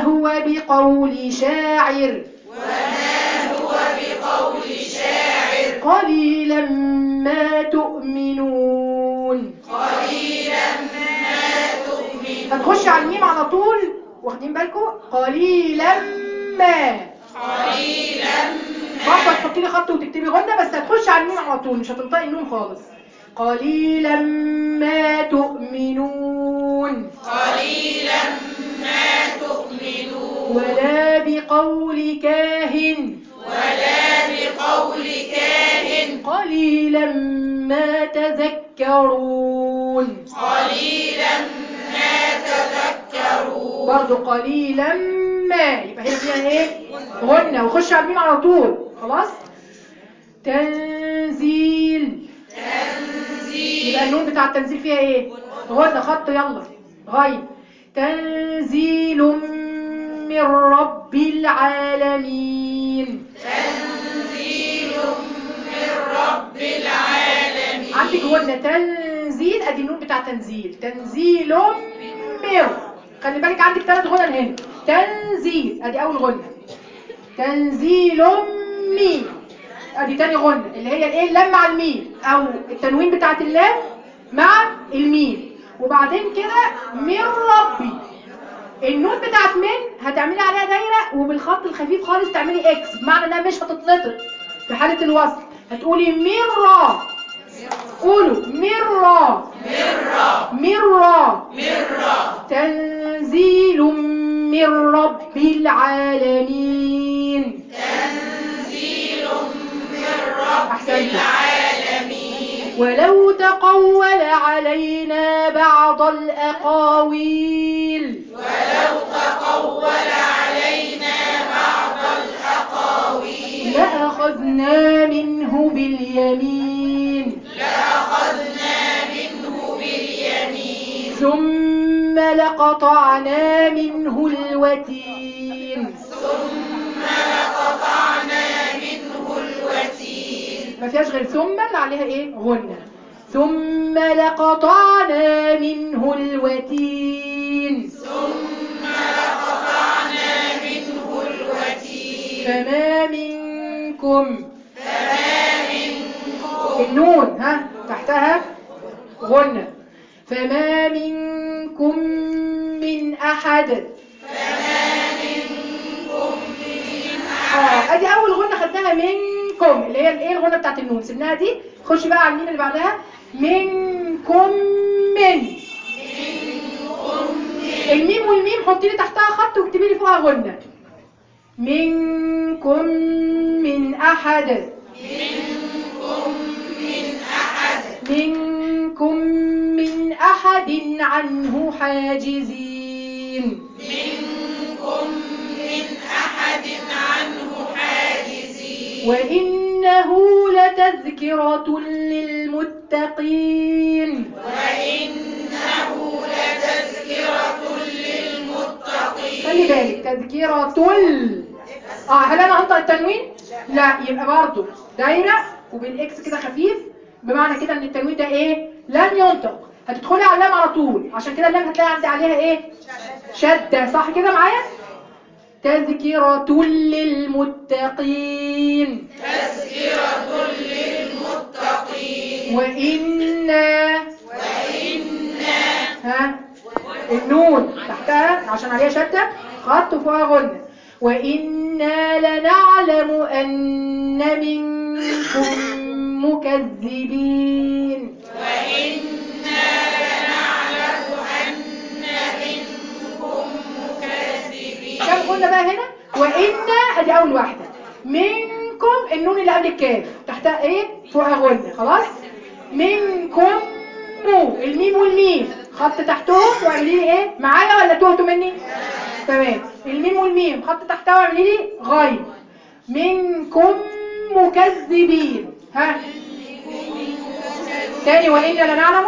هو بقول شاعر قليلا ما تؤمنون. هتخش على الميم على طول، واخدين بالكم؟ قليلا ما برضه هتحطي لي خط وتكتبي غنة، بس هتخش على الميم على طول، مش هتنطقي النون خالص. قليلا ما تؤمنون ولا بقول كاهن قليلا ما تذكرون. برضو قليلا ما، يبقى هنا فيها ايه؟ غنة، وخش على الميم على طول. خلاص. تنزيل يبقى النون بتاع التنزيل فيها ايه؟ غنة، خط، يلا غيب. تنزيل من رب العالمين. عندك غنة تنزيل، ادي النون بتاع تنزيل. تنزيل من، خلي بالك عندك 3 غنى هنا. تنزيل ادي اول غنة. تنزيل مي ادي تاني غنة، اللي هي الايه؟ اللام مع الميم، او التنوين بتاعت اللام مع الميم. وبعدين كده من ربي. النون بتاعت من هتعملي عليها دايره، وبالخط الخفيف خالص تعملي اكس، بمعنى انها مش هتتنطق في حاله الوصل. هتقولي مرة. قولوا مرة. تنزيل من رب العالمين. أحسنتم. ولو تقول علينا بعض الأقاويل لأخذنا منه باليمين ثم لقطعنا منه الوتين. ما فيهاش غير ثم اللي عليها ايه؟ غنة. ثم لقطعنا منه الوتين فما منكم. النون ها تحتها غنة. فما منكم من أحد. ادي اول غنة خدناها، منكم، اللي هي الايه؟ الغنة بتاعت النون سيبناها دي. خشي بقى على الميم اللي بعدها. منكم من. الميم والميم حطي لي تحتها خط واكتبي لي فوقها غنة. منكم من أحد. منكم من أحد عنه حاجزين. وإنه لتذكرة للمتقين. خلي بالك تذكرة هل انا هنطق التنوين؟ لا، يبقى برضو دايره وبالاكس كده خفيف، بمعنى كده ان التنوين ده ايه؟ لن ينطق. هتدخلي على اللام على طول، عشان كده اللام هتلاقي عندي عليها ايه؟ شده. صح كده معايا؟ تذكرة للمتقين. وإنا ها النون تحتها عشان عليها شدة، خط وفوقها غنة. وإنا لنعلم أن منكم مكذبين. كم قلنا بقى هنا؟ وإنا ادي اول واحدة. منكم النون اللي قبل الكاف تحتها ايه؟ فوقها غنة. خلاص. منكم الميم والميم خط تحتهم، واعملي لي ايه معايا ولا تهتوا مني؟ تمام. الميم والميم خط تحتها واعملي لي غايب. منكم مكذبين. ها تاني. وإنا لنعلم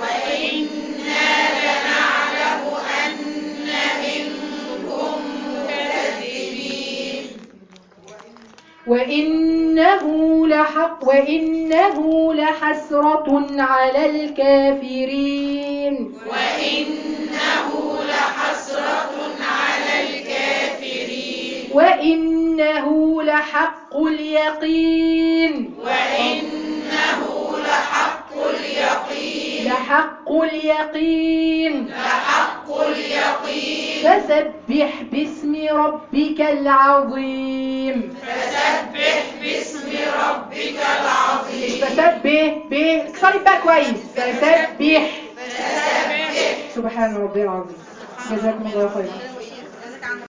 وإنه لحسرة على الكافرين. وإنه لحق اليقين وإنه لحق اليقين لحق اليقين لحق اليقين فسبح باسم ربك العظيم فسبح باسم ربك العظيم فسبح اكسري بقى كويس فسبح فسبح سبحان ربي العظيم جزاكم الله خيرا